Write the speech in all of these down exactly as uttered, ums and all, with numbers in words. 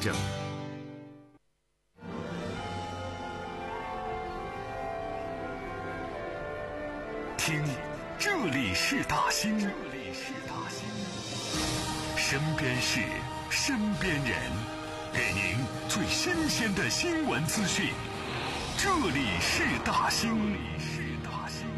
证。听，这里是大兴，这里是大兴，身边事，身边人，给您最新鲜的新闻资讯。这里是大兴，这里是大兴。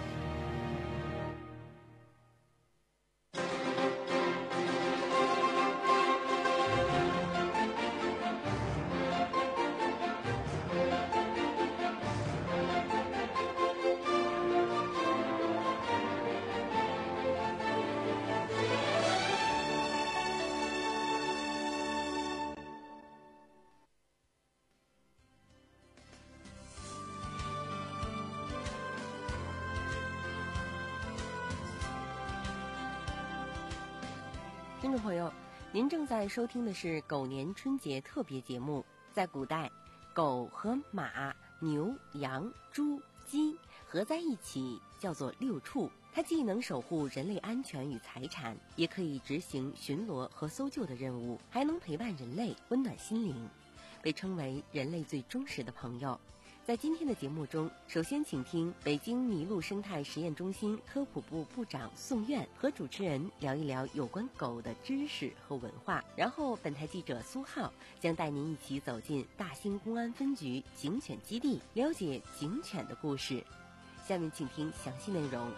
听众朋友，您正在收听的是狗年春节特别节目。在古代，狗和马、牛、羊、猪、鸡合在一起叫做六畜，它既能守护人类安全与财产，也可以执行巡逻和搜救的任务，还能陪伴人类，温暖心灵，被称为人类最忠实的朋友。在今天的节目中，首先请听北京麋鹿生态实验中心科普部部长宋苑和主持人聊一聊有关狗的知识和文化，然后本台记者苏浩将带您一起走进大兴公安分局警犬基地，了解警犬的故事。下面请听详细内容。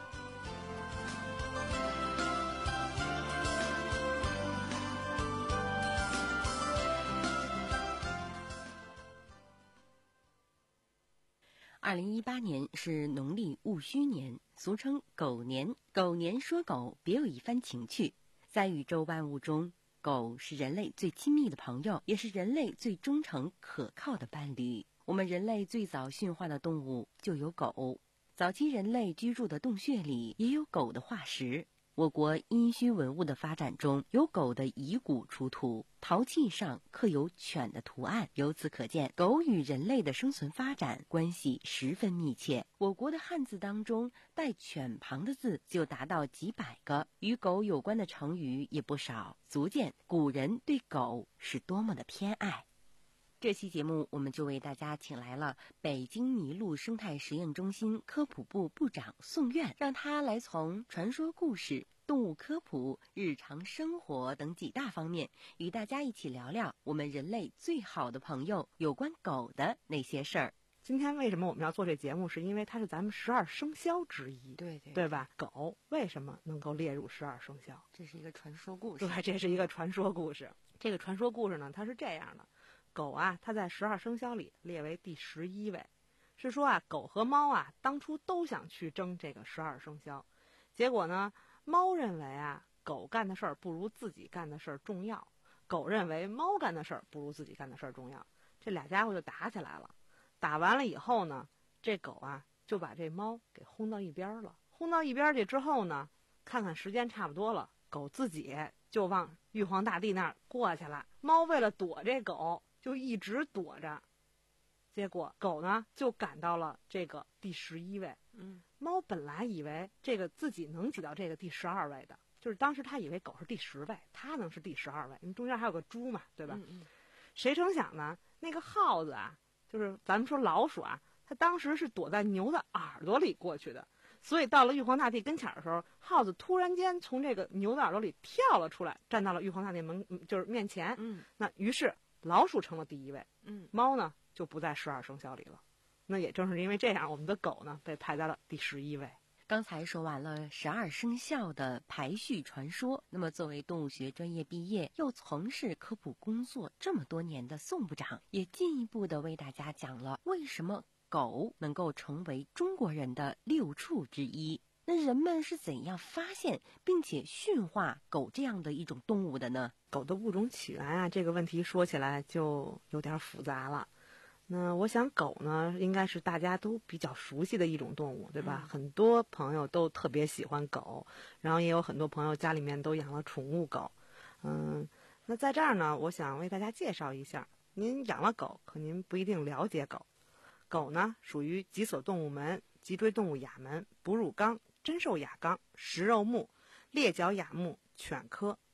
二零一八年是农历戊戌年，俗称狗年。狗年说狗，别有一番情趣。在宇宙万物中，狗是人类最亲密的朋友，也是人类最忠诚可靠的伴侣。我们人类最早驯化的动物就有狗，早期人类居住的洞穴里也有狗的化石。我国殷墟文物的发展中有狗的遗骨出土，陶器上刻有犬的图案，由此可见狗与人类的生存发展关系十分密切。我国的汉字当中带犬旁的字就达到几百个，与狗有关的成语也不少，足见古人对狗是多么的偏爱。这期节目我们就为大家请来了北京麋鹿生态实验中心科普部部长宋苑，让他来从传说故事、动物科普、日常生活等几大方面与大家一起聊聊我们人类最好的朋友有关狗的那些事儿。 今天为什么我们要做这节目，是因为它是咱们十二生肖之一， 对对对吧？狗为什么能够列入十二生肖？ 这是一个传说故事。 对，这是一个传说故事。这个传说故事呢，它是这样的：狗啊，它在十二生肖里列为第十一位，是说啊，狗和猫啊，当初都想去争这个十二生肖，结果呢，猫认为啊，狗干的事儿不如自己干的事儿重要，狗认为猫干的事儿不如自己干的事儿重要，这俩家伙就打起来了。打完了以后呢，这狗啊就把这猫给轰到一边了。轰到一边去之后呢，看看时间差不多了，狗自己就往玉皇大帝那儿过去了。猫为了躲这狗，就一直躲着，结果狗呢就赶到了这个第十一位。 嗯， 猫本来以为这个自己能挤到这个第十二位的，就是当时他以为狗是第十位，他能是第十二位，因为中间还有个猪嘛，对吧？ 嗯嗯， 谁成想呢，那个耗子啊，就是咱们说老鼠啊，它当时是躲在牛的耳朵里过去的，所以到了玉皇大帝跟前的时候，耗子突然间从这个牛的耳朵里跳了出来，站到了玉皇大帝门就是面前。 嗯， 那于是老鼠成了第一位， 嗯， 猫呢就不在十二生肖里了。那也正是因为这样，我们的狗呢被排在了第十一位。 刚才说完了十二生肖的排序传说，那么作为动物学专业毕业又从事科普工作这么多年的宋部长，也进一步的为大家讲了为什么狗能够成为中国人的六畜之一。那人们是怎样发现并且驯化狗这样的一种动物的呢？ 狗的物种起源啊，这个问题说起来就有点复杂了。那我想狗呢，应该是大家都比较熟悉的一种动物，对吧？ 嗯、 很多朋友都特别喜欢狗，然后也有很多朋友家里面都养了宠物狗。嗯，那在这儿呢，我想为大家介绍一下，您养了狗，可您不一定了解狗。狗呢，属于脊索动物门、脊椎动物亚门、哺乳纲、真兽亚纲、食肉目、裂角亚目犬科。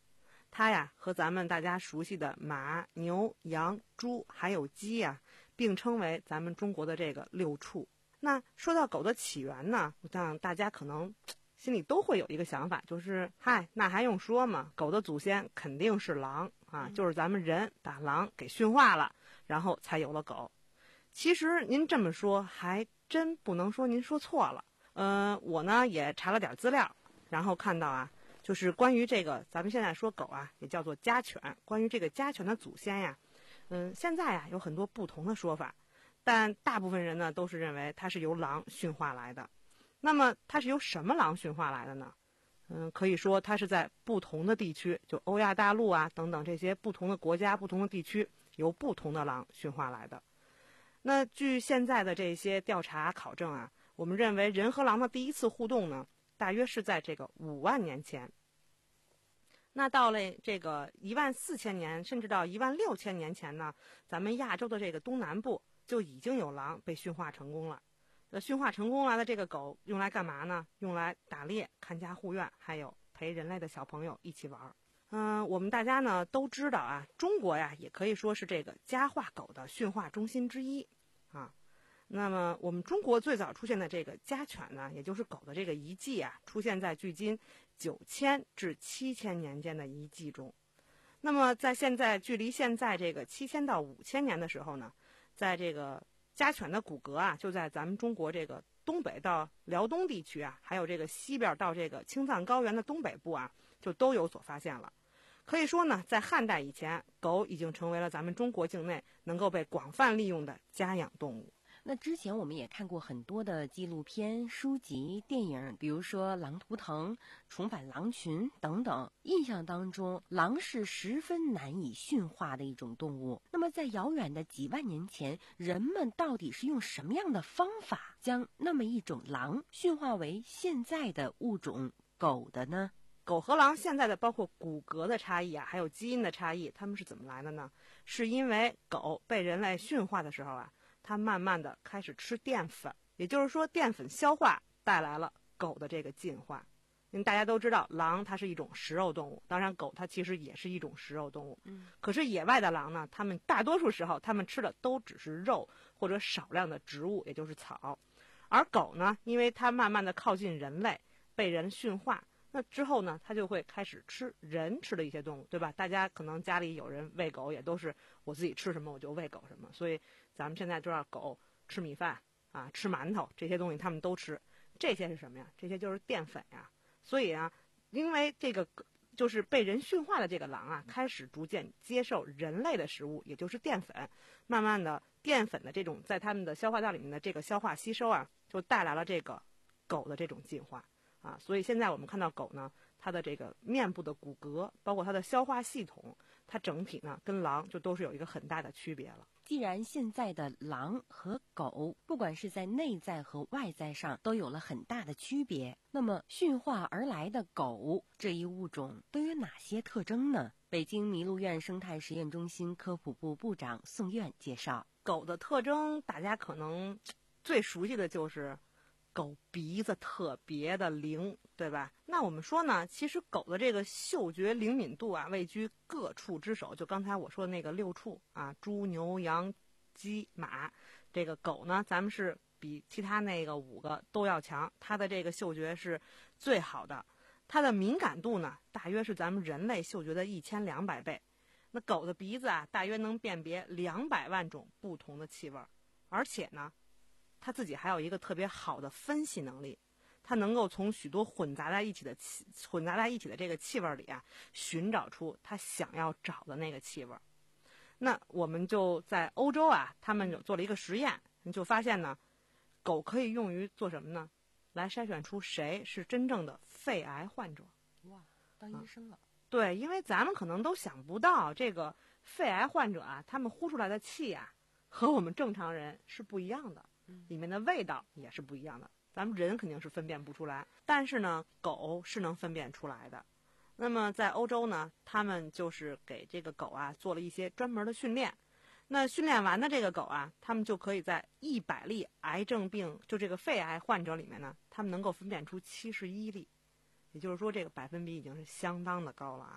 它呀和咱们大家熟悉的马、牛、羊、猪还有鸡呀，并称为咱们中国的这个六畜。那说到狗的起源呢，我想大家可能心里都会有一个想法，就是嗨，那还用说吗？狗的祖先肯定是狼啊，就是咱们人把狼给驯化了，然后才有了狗。其实您这么说还真不能说您说错了。呃，我呢也查了点资料，然后看到啊，就是关于这个咱们现在说狗啊，也叫做家犬。关于这个家犬的祖先呀，嗯，现在呀有很多不同的说法，但大部分人呢都是认为它是由狼驯化来的。那么它是由什么狼驯化来的呢？嗯，可以说它是在不同的地区，就欧亚大陆啊等等这些不同的国家、不同的地区，由不同的狼驯化来的。那据现在的这些调查考证啊，我们认为人和狼的第一次互动呢，大约是在这个五万年前。那到了这个一万四千年，甚至到一万六千年前呢，咱们亚洲的这个东南部就已经有狼被驯化成功了。那驯化成功了的这个狗用来干嘛呢？用来打猎、看家护院，还有陪人类的小朋友一起玩。嗯、呃，我们大家呢都知道啊，中国呀也可以说是这个家化狗的驯化中心之一啊。那么我们中国最早出现的这个家犬呢，也就是狗的这个遗迹啊，出现在距今九千至七千年间的遗迹中。那么在现在距离现在这个七千到五千年的时候呢，在这个家犬的骨骼啊，就在咱们中国这个东北到辽东地区啊，还有这个西边到这个青藏高原的东北部啊，就都有所发现了。可以说呢，在汉代以前，狗已经成为了咱们中国境内能够被广泛利用的家养动物。 那之前我们也看过很多的纪录片、书籍、电影，比如说《狼图腾》《重返狼群》等等。印象当中，狼是十分难以驯化的一种动物。那么在遥远的几万年前，人们到底是用什么样的方法将那么一种狼驯化为现在的物种狗的呢？ 狗和狼现在的包括骨骼的差异啊，还有基因的差异，它们是怎么来的呢？是因为狗被人类驯化的时候啊，它慢慢的开始吃淀粉，也就是说淀粉消化带来了狗的这个进化。因为大家都知道狼它是一种食肉动物，当然狗它其实也是一种食肉动物。 嗯， 可是野外的狼呢，它们大多数时候它们吃的都只是肉或者少量的植物，也就是草。而狗呢，因为它慢慢的靠近人类，被人驯化，那之后呢，它就会开始吃人吃的一些动物，对吧？大家可能家里有人喂狗，也都是我自己吃什么我就喂狗什么。所以咱们现在知道狗吃米饭啊，吃馒头这些东西它们都吃。这些是什么呀？这些就是淀粉呀。所以啊，因为这个就是被人驯化的这个狼啊，开始逐渐接受人类的食物，也就是淀粉。慢慢的，淀粉的这种在它们的消化道里面的这个消化吸收啊，就带来了这个狗的这种进化。啊，所以现在我们看到狗呢，它的这个面部的骨骼，包括它的消化系统，它整体呢跟狼就都是有一个很大的区别了。 既然现在的狼和狗，不管是在内在和外在上都有了很大的区别，那么驯化而来的狗这一物种都有哪些特征呢？北京麋鹿院生态实验中心科普部部长宋苑介绍， 狗的特征大家可能最熟悉的就是狗鼻子特别的灵，对吧？那我们说呢，其实狗的这个嗅觉灵敏度啊，位居各畜之首。就刚才我说的那个六畜啊，猪、牛、羊、鸡、马，这个狗呢，咱们是比其他那个五个都要强，它的这个嗅觉是最好的。它的敏感度呢，大约是咱们人类嗅觉的一千两百倍。那狗的鼻子啊，大约能辨别两百万种不同的气味，而且呢，它自己还有一个特别好的分析能力，它能够从许多混杂在一起的气混杂在一起的这个气味里啊，寻找出它想要找的那个气味。那我们就在欧洲啊，他们就做了一个实验，就发现呢，狗可以用于做什么呢？来筛选出谁是真正的肺癌患者。 哇，当医生了。 啊，对，因为咱们可能都想不到，这个肺癌患者啊，他们呼出来的气啊，和我们正常人是不一样的。里面的味道也是不一样的，咱们人肯定是分辨不出来，但是呢，狗是能分辨出来的。那么在欧洲呢，他们就是给这个狗啊做了一些专门的训练。那训练完的这个狗啊，他们就可以在一百例癌症病，就这个肺癌患者里面呢，他们能够分辨出七十一例，也就是说这个百分比已经是相当的高了啊。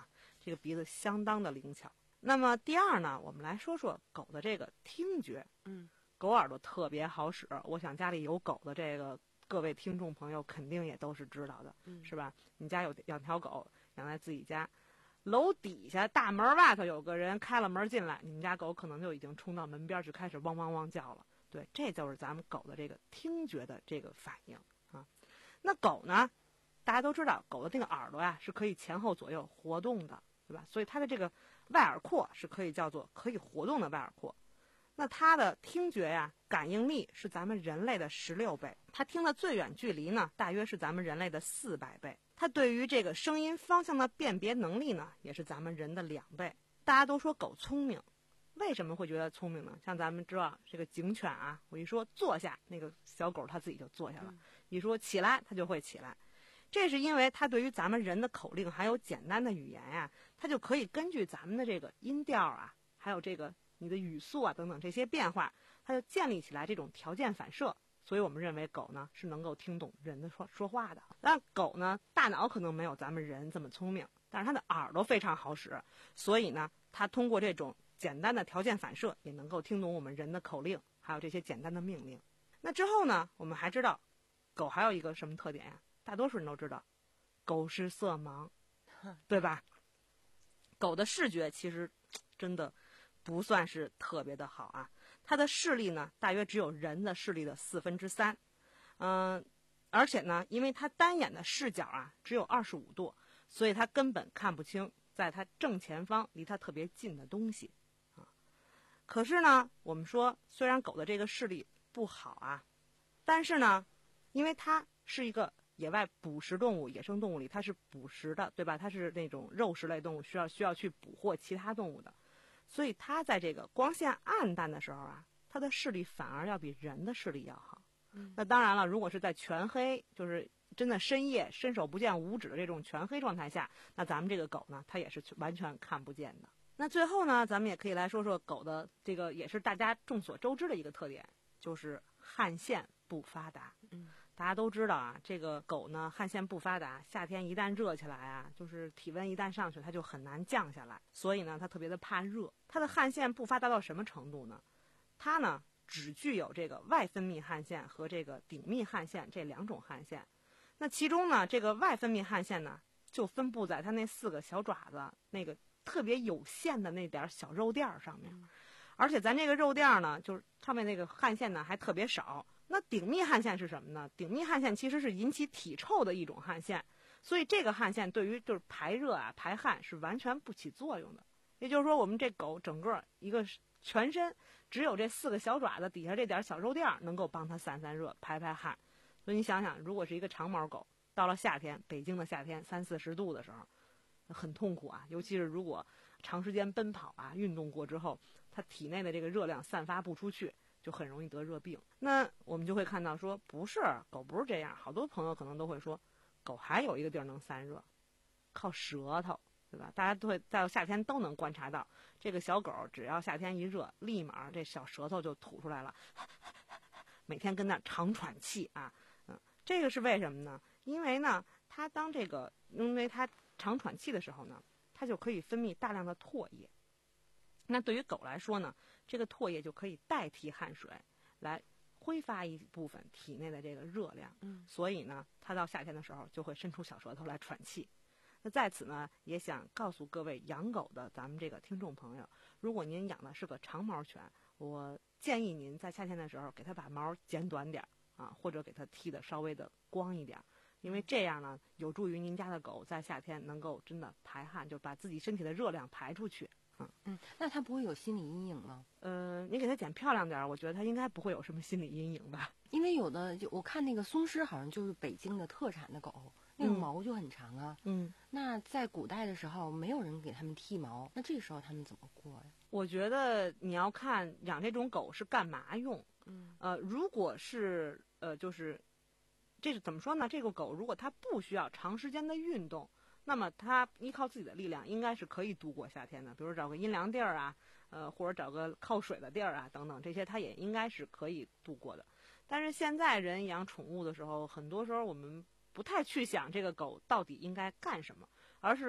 这个鼻子相当的灵巧。那么第二呢，我们来说说狗的这个听觉。 嗯， 狗耳朵特别好使，我想家里有狗的这个各位听众朋友肯定也都是知道的， 嗯、 是吧？你家有养条狗，养在自己家，楼底下大门外头有个人开了门进来，你们家狗可能就已经冲到门边去，开始汪汪汪叫了。对，这就是咱们狗的这个听觉的这个反应啊。那狗呢，大家都知道，狗的这个耳朵呀是可以前后左右活动的，对吧？所以它的这个外耳廓是可以叫做可以活动的外耳廓。那它的听觉呀，感应力是咱们人类的十六倍，它听的最远距离呢，大约是咱们人类的四百倍。它对于这个声音方向的辨别能力呢，也是咱们人的两倍。大家都说狗聪明，为什么会觉得聪明呢？像咱们知道这个警犬啊，我一说坐下，那个小狗它自己就坐下了； 嗯、 一说起来，它就会起来。这是因为它对于咱们人的口令还有简单的语言呀、啊，它就可以根据咱们的这个音调啊，还有这个你的语速啊等等这些变化，它就建立起来这种条件反射。所以我们认为狗呢是能够听懂人的说说话的。但狗呢大脑可能没有咱们人这么聪明，但是它的耳朵非常好使，所以呢它通过这种简单的条件反射也能够听懂我们人的口令，还有这些简单的命令。那之后呢，我们还知道狗还有一个什么特点呀？大多数人都知道，狗是色盲，对吧？狗的视觉其实真的不算是特别的好啊，它的视力呢大约只有人的视力的四分之三，嗯、呃，而且呢，因为它单眼的视角啊只有二十五度，所以它根本看不清在它正前方离它特别近的东西啊。可是呢，我们说虽然狗的这个视力不好啊，但是呢，因为它是一个野外捕食动物，野生动物里它是捕食的，对吧？它是那种肉食类动物，需要需要去捕获其他动物的，所以它在这个光线暗淡的时候啊，它的视力反而要比人的视力要好。 嗯、 那当然了，如果是在全黑，就是真的深夜伸手不见五指的这种全黑状态下，那咱们这个狗呢，它也是完全看不见的。那最后呢，咱们也可以来说说狗的这个也是大家众所周知的一个特点，就是汗腺不发达。 嗯。 大家都知道啊，这个狗呢汗腺不发达，夏天一旦热起来啊，就是体温一旦上去，它就很难降下来，所以呢它特别的怕热。它的汗腺不发达到什么程度呢？它呢只具有这个外分泌汗腺和这个顶泌汗腺这两种汗腺。那其中呢，这个外分泌汗腺呢就分布在它那四个小爪子那个特别有限的那点小肉垫上面，而且咱这个肉垫呢，就是上面那个汗腺呢还特别少。那顶泌汗腺是什么呢？顶泌汗腺其实是引起体臭的一种汗腺，所以这个汗腺对于就是排热啊、排汗是完全不起作用的。也就是说，我们这狗整个一个全身只有这四个小爪子底下这点小肉垫能够帮它散散热、排排汗。所以你想想，如果是一个长毛狗，到了夏天，北京的夏天三四十度的时候，很痛苦啊。尤其是如果长时间奔跑啊、运动过之后，它体内的这个热量散发不出去，就很容易得热病。那我们就会看到说，不是狗不是这样，好多朋友可能都会说，狗还有一个地儿能散热，靠舌头，对吧？大家都会在夏天都能观察到，这个小狗只要夏天一热，立马这小舌头就吐出来了，每天跟那长喘气啊，嗯，这个是为什么呢？因为呢，它当这个，因为它长喘气的时候呢，它就可以分泌大量的唾液。那对于狗来说呢，这个唾液就可以代替汗水，来挥发一部分体内的这个热量。 嗯， 所以呢，它到夏天的时候就会伸出小舌头来喘气。那在此呢，也想告诉各位养狗的咱们这个听众朋友，如果您养的是个长毛犬，我建议您在夏天的时候给它把毛剪短点啊，或者给它剃得稍微的光一点。因为这样呢，有助于您家的狗在夏天能够真的排汗，就把自己身体的热量排出去。嗯嗯，那它不会有心理阴影吗？ 呃，你给它剪漂亮点，我觉得它应该不会有什么心理阴影吧。 因为有的就我看那个松狮好像就是北京的特产的狗，那个毛就很长啊。 嗯， 那在古代的时候没有人给他们剃毛，那这时候他们怎么过呀？ 我觉得你要看养这种狗是干嘛用。 嗯， 呃，如果是呃，就是这是怎么说呢？这个狗如果它不需要长时间的运动，那么它依靠自己的力量应该是可以度过夏天的。比如找个阴凉地儿啊，呃，或者找个靠水的地儿啊，等等，这些它也应该是可以度过的。但是现在人养宠物的时候，很多时候我们不太去想这个狗到底应该干什么，而是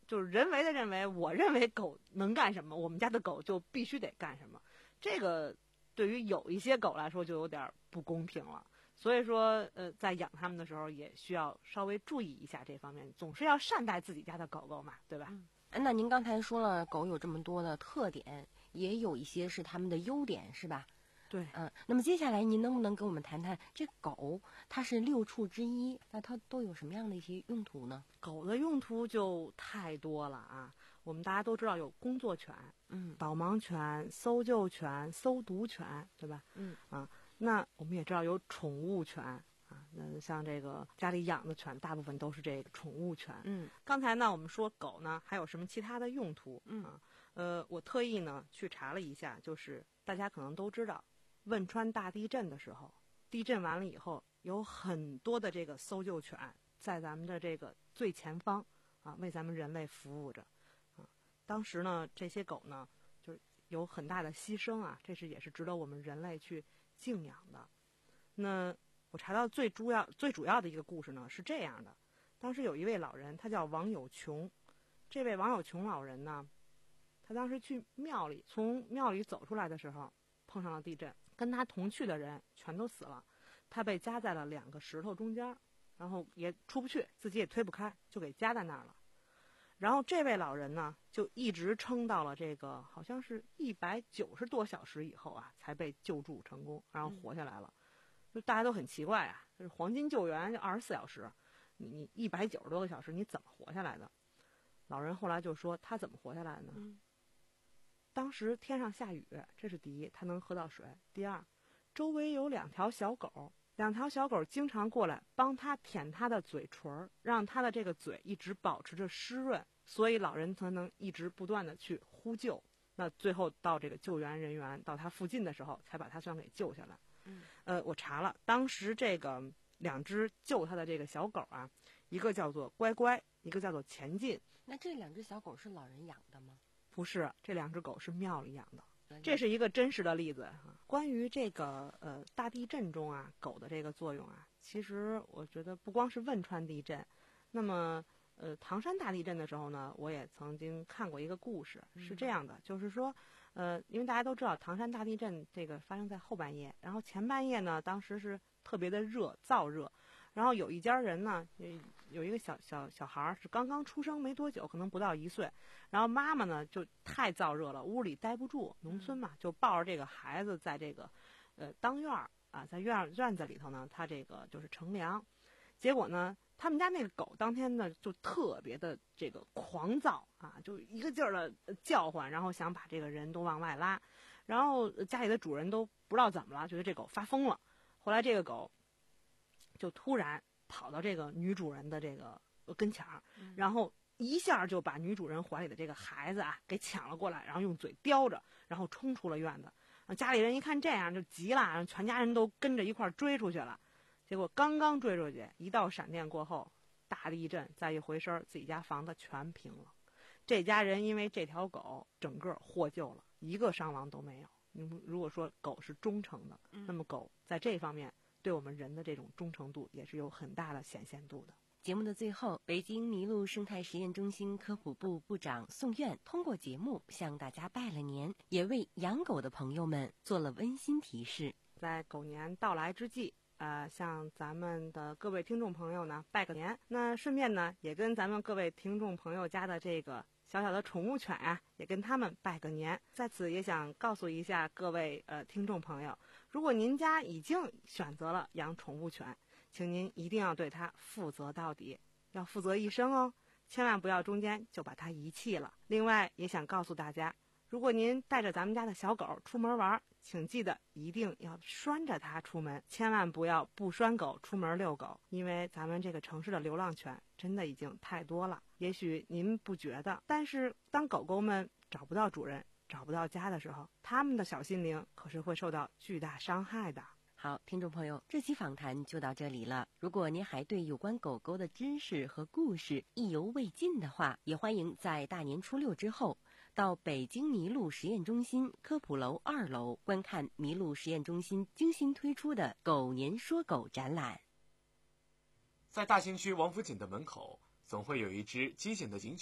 就是人为的认为，我认为狗能干什么，我们家的狗就必须得干什么。这个对于有一些狗来说就有点不公平了。所以说，呃，在养它们的时候也需要稍微注意一下这方面，总是要善待自己家的狗狗嘛，对吧？ 嗯，那您刚才说了，狗有这么多的特点，也有一些是它们的优点，是吧？ 对， 嗯，那么接下来您能不能跟我们谈谈，这狗它是六畜之一，那它都有什么样的一些用途呢？ 狗的用途就太多了啊！我们大家都知道有工作犬， 嗯， 导盲犬、搜救犬、搜毒犬，对吧？ 嗯啊，那我们也知道有宠物犬啊，那像这个家里养的犬，大部分都是这个宠物犬。 嗯， 刚才呢，我们说狗呢还有什么其他的用途？ 嗯啊，呃，我特意呢去查了一下，就是大家可能都知道，汶川大地震的时候，地震完了以后，有很多的这个搜救犬在咱们的这个最前方啊，为咱们人类服务着啊。当时呢，这些狗呢，就是有很大的牺牲啊，这是也是值得我们人类去敬仰的。那我查到最主要最主要的一个故事呢是这样的：当时有一位老人，他叫王有琼。这位王有琼老人呢，他当时去庙里，从庙里走出来的时候，碰上了地震，跟他同去的人全都死了，他被夹在了两个石头中间，然后也出不去，自己也推不开，就给夹在那儿了。然后这位老人呢，就一直撑到了这个好像是一百九十多小时以后啊，才被救助成功，然后活下来了。就大家都很奇怪啊，就是黄金救援就二十四小时，你你一百九十多个小时，你怎么活下来的？老人后来就说他怎么活下来的呢？ 嗯， 当时天上下雨，这是第一，他能喝到水；第二，周围有两条小狗，两条小狗经常过来帮他舔他的嘴唇，让他的这个嘴一直保持着湿润，所以老人才能一直不断的去呼救。那最后到这个救援人员到他附近的时候，才把他算给救下来。 嗯， 呃，我查了，当时这个两只救他的这个小狗啊，一个叫做乖乖，一个叫做前进。 那这两只小狗是老人养的吗？ 不是，这两只狗是庙里养的。这是一个真实的例子啊。关于这个呃大地震中啊狗的这个作用啊，其实我觉得不光是汶川地震，那么呃唐山大地震的时候呢，我也曾经看过一个故事，是这样的，就是说呃因为大家都知道唐山大地震这个发生在后半夜，然后前半夜呢当时是特别的热，燥热。然后有一家人呢，有一个小小小孩是刚刚出生没多久，可能不到一岁。然后妈妈呢就太燥热了，屋里待不住，农村嘛，就抱着这个孩子在这个呃当院儿啊，在院院子里头呢，他这个就是乘凉。结果呢，他们家那个狗当天呢就特别的这个狂躁啊，就一个劲儿的叫唤，然后想把这个人都往外拉。然后家里的主人都不知道怎么了，觉得这狗发疯了。后来这个狗就突然跑到这个女主人的这个跟前儿，然后一下就把女主人怀里的这个孩子啊给抢了过来，然后用嘴叼着，然后冲出了院子。家里人一看这样就急了，然后全家人都跟着一块儿追出去了。结果刚刚追出去，一道闪电过后，大地震，再一回身，自己家房子全平了。这家人因为这条狗整个获救了，一个伤亡都没有。你如果说狗是忠诚的，那么狗在这方面对我们人的这种忠诚度也是有很大的显现度的。 节目的最后，北京麋鹿生态实验中心科普部部长宋苑通过节目向大家拜了年，也为养狗的朋友们做了温馨提示。 在狗年到来之际，呃，向咱们的各位听众朋友呢拜个年。那顺便呢，也跟咱们各位听众朋友家的这个小小的宠物犬啊，也跟他们拜个年。在此也想告诉一下各位呃听众朋友，如果您家已经选择了养宠物犬，请您一定要对它负责到底，要负责一生哦，千万不要中间就把它遗弃了。另外也想告诉大家，如果您带着咱们家的小狗出门玩，请记得一定要拴着它出门，千万不要不拴狗出门遛狗，因为咱们这个城市的流浪犬真的已经太多了。也许您不觉得，但是当狗狗们找不到主人，找不到家的时候，它们的小心灵可是会受到巨大伤害的。 好，听众朋友，这期访谈就到这里了。如果您还对有关狗狗的知识和故事意犹未尽的话，也欢迎在大年初六之后到北京麋鹿实验中心科普楼二楼观看麋鹿实验中心精心推出的狗年说狗展览。 在大兴区王府井的门口，总会有一只机警的警犬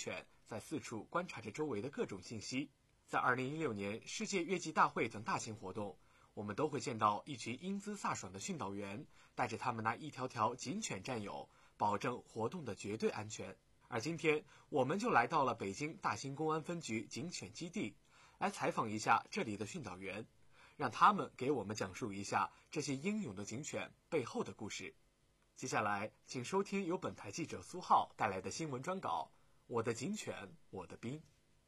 在四处观察着周围的各种信息。在二零一六年世界越级大会等大型活动，我们都会见到一群英姿飒爽的训导员，带着他们那一条条警犬战友，保证活动的绝对安全。而今天，我们就来到了北京大兴公安分局警犬基地，来采访一下这里的训导员，让他们给我们讲述一下这些英勇的警犬背后的故事。接下来，请收听由本台记者苏浩带来的新闻专稿《我的警犬，我的兵》。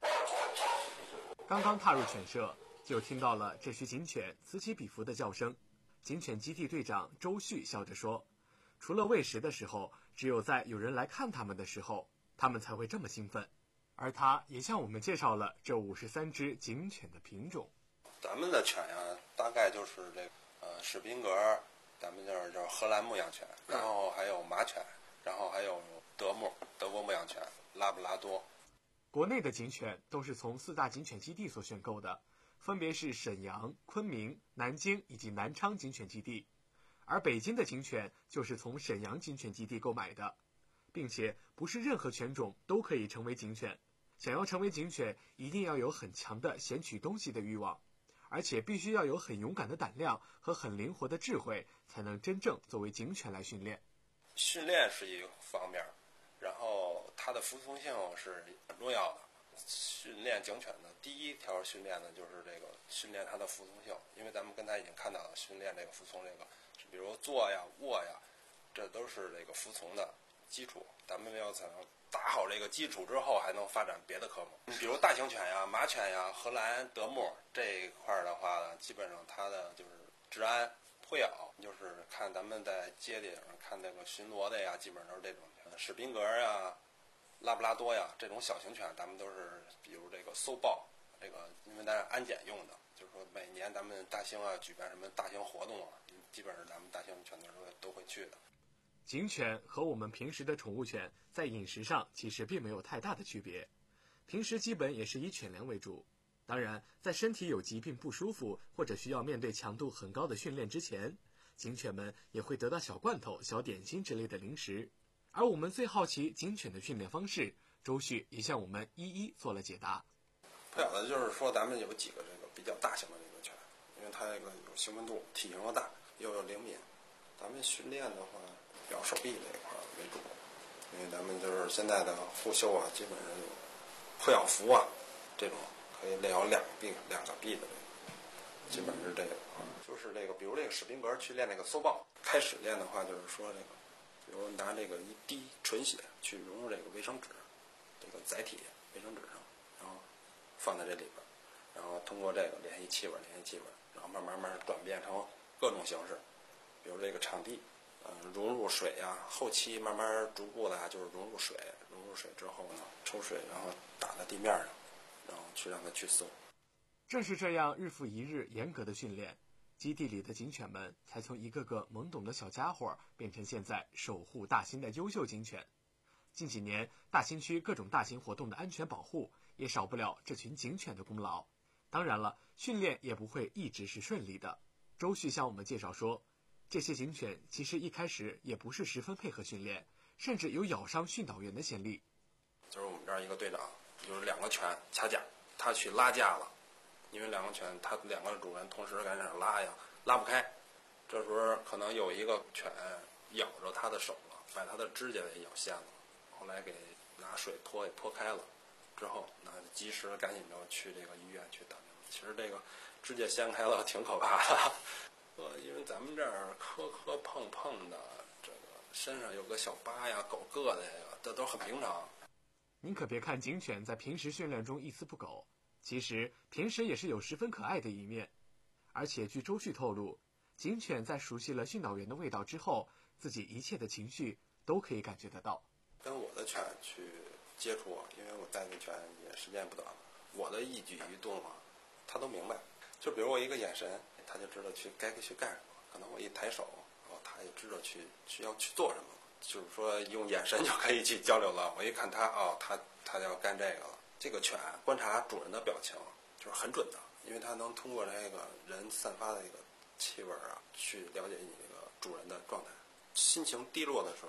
刚刚踏入犬舍，就听到了这群警犬此起彼伏的叫声。警犬基地队长周旭笑着说，除了喂食的时候，只有在有人来看他们的时候，他们才会这么兴奋。而他也向我们介绍了这五十三只警犬的品种。 咱们的犬呀，大概就是这个呃史宾格，咱们就是就是荷兰牧羊犬，然后还有马犬，然后还有德牧德国牧羊犬、拉布拉多。 国内的警犬都是从四大警犬基地所选购的，分别是沈阳、昆明、南京以及南昌警犬基地。而北京的警犬就是从沈阳警犬基地购买的，并且不是任何犬种都可以成为警犬。想要成为警犬，一定要有很强的衔取东西的欲望，而且必须要有很勇敢的胆量和很灵活的智慧，才能真正作为警犬来训练。 训练是一方面，然后它的服从性是很重要的。训练警犬的第一条训练呢，就是这个训练它的服从性，因为咱们刚才已经看到了，训练这个服从这个，比如坐呀、卧呀，这都是这个服从的基础。咱们要才能打好这个基础之后，还能发展别的科目。比如大型犬呀、马犬呀、荷兰德牧这一块的话呢，基本上它的就是治安、会咬，就是看咱们在街里上看那个巡逻的呀，基本上都是这种史宾格呀、拉布拉多呀，这种小型犬，咱们都是比如这个搜报，这个因为咱是安检用的，就是说每年咱们大兴啊举办什么大型活动啊，基本上咱们大兴犬队都会都会去的。 警犬和我们平时的宠物犬在饮食上其实并没有太大的区别，平时基本也是以犬粮为主。当然，在身体有疾病不舒服或者需要面对强度很高的训练之前，警犬们也会得到小罐头、小点心之类的零食。而我们最好奇警犬的训练方式，周旭也向我们一一做了解答。 不晓得就是说咱们有几个这个比较大型的这个犬，因为它这个有兴奋度，体型又大，又有灵敏。咱们训练的话，表手臂这一块为主，因为咱们就是现在的护袖啊，基本上有破咬服啊，这种可以练好两臂、两个臂的这个，基本是这个。就是这个，比如这个史宾格去练那个搜报，开始练的话，就是说这个。比如拿这个一滴纯血去融入这个卫生纸，这个载体卫生纸上，然后放在这里边，然后通过这个联系气味，联系气味，然后慢慢慢转变成各种形式，比如这个场地，呃，融入水呀、啊，后期慢慢逐步的啊，就是融入水，融入水之后呢，抽水，然后打在地面上，然后去让它去搜。 正是这样日复一日严格的训练，基地里的警犬们才从一个个懵懂的小家伙变成现在守护大兴的优秀警犬。近几年，大兴区各种大型活动的安全保护也少不了这群警犬的功劳。当然了，训练也不会一直是顺利的。周旭向我们介绍说，这些警犬其实一开始也不是十分配合训练，甚至有咬伤训导员的先例。 就是我们这儿一个队长，就是两个犬掐架，他去拉架了。因为两个犬，它两个主人同时在那拉呀，拉不开，这时候可能有一个犬咬着它的手了，把它的指甲给咬陷了，后来给拿水泼给泼开了，之后那及时赶紧就去这个医院去打病。其实这个指甲掀开了挺可怕的，呃，因为咱们这儿磕磕碰碰的，这个身上有个小疤呀、狗硌的呀，这都很平常。 您可别看警犬在平时训练中一丝不苟，其实平时也是有十分可爱的一面。而且据周旭透露，警犬在熟悉了训导员的味道之后，自己一切的情绪都可以感觉得到。 跟我的犬去接触啊，因为我带的犬也时间不短，我的一举一动啊，它都明白。就比如我一个眼神，它就知道去该去干什么。可能我一抬手，哦，它也知道去需要去做什么。就是说用眼神就可以去交流了。我一看它，哦，它它要干这个了。这个犬观察主人的表情就是很准的，因为它能通过这个人散发的这个气味啊，去了解你这个主人的状态。心情低落的时候，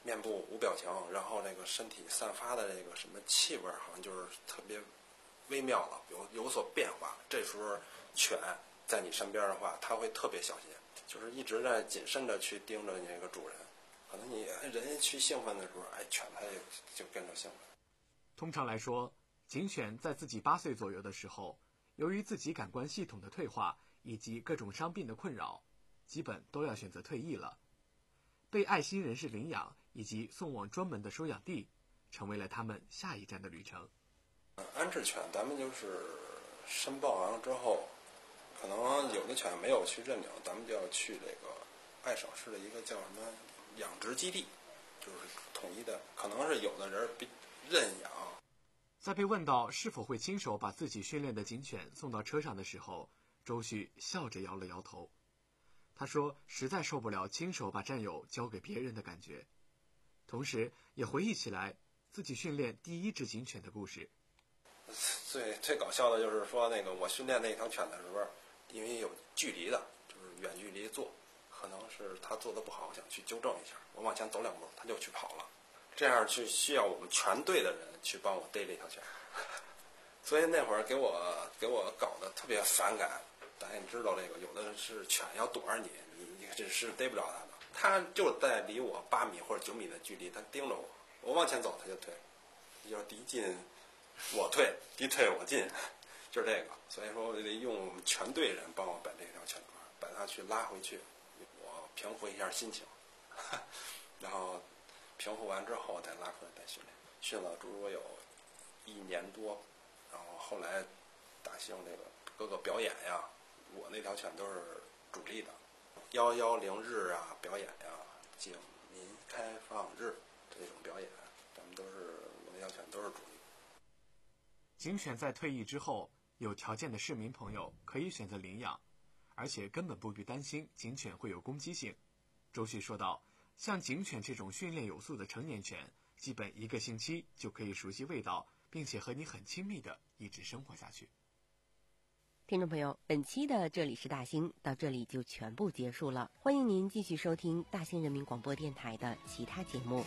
面部无表情，然后这个身体散发的这个什么气味，好像就是特别微妙了，有有所变化。这时候犬在你身边的话，它会特别小心，就是一直在谨慎的去盯着你这个主人。可能你人去兴奋的时候，哎，犬它也就跟着兴奋。 通常来说，警犬在自己八岁左右的时候，由于自己感官系统的退化以及各种伤病的困扰，基本都要选择退役了。被爱心人士领养以及送往专门的收养地，成为了他们下一站的旅程。 安置犬咱们就是申报完了之后，可能有的犬没有去认领，咱们就要去这个爱省市的一个叫什么养殖基地，就是统一的，可能是有的人认养。 在被问到是否会亲手把自己训练的警犬送到车上的时候，周旭笑着摇了摇头。他说实在受不了亲手把战友交给别人的感觉，同时也回忆起来自己训练第一只警犬的故事。 最最搞笑的就是说，那个我训练那条犬的时候，因为有距离的，就是远距离做，可能是他做的不好，我想去纠正一下，我往前走两步，他就去跑了。这样去需要我们全队的人去帮我逮这条犬，所以那会儿给我给我搞得特别反感。咱也知道这个，有的是犬要躲着你，你你这是逮不了它的。它就在离我八米或者九米的距离，它盯着我，我往前走它就退，要敌进我退，敌退我进，就是这个。所以说我得用我们全队人帮我把这条犬把它去拉回去，我平复一下心情，然后平复完之后再拉出来再训练，训了足足有一年多，然后后来大兴这个各个表演呀，我那条犬都是主力的，幺幺零日啊表演呀，警民开放日这种表演，咱们都是我那条犬都是主力。 警犬在退役之后，有条件的市民朋友可以选择领养，而且根本不必担心警犬会有攻击性。周旭说道，像警犬这种训练有素的成年犬，基本一个星期就可以熟悉味道，并且和你很亲密的一直生活下去。 听众朋友，本期的这里是大兴到这里就全部结束了，欢迎您继续收听大兴人民广播电台的其他节目。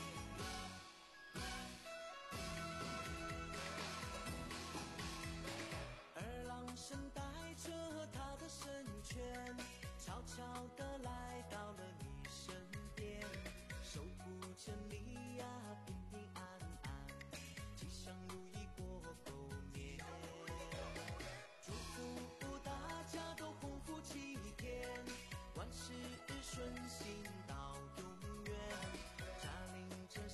二郎神带着他的神犬，悄悄地来到了你身边，守护着你呀，平平安安，吉祥如意过狗年。祝福大家都鸿福齐天，万事顺心到永远，驾临着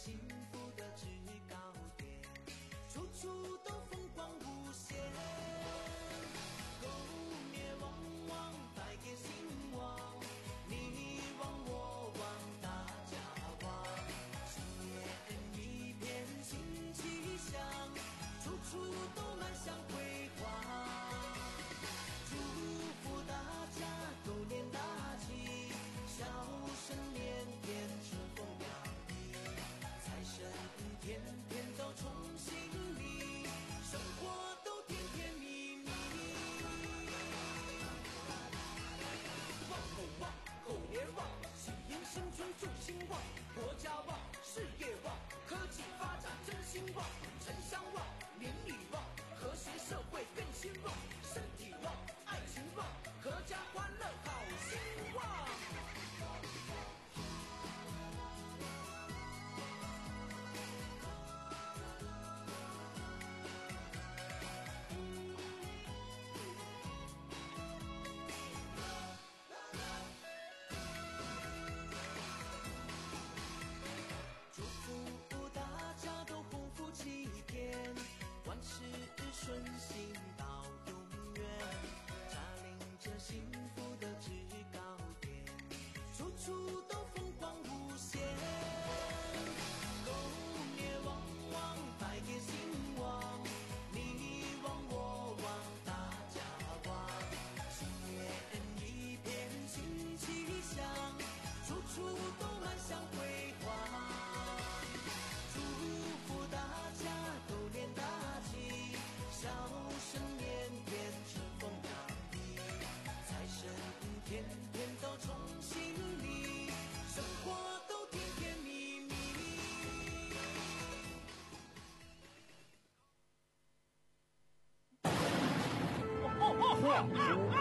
养猪。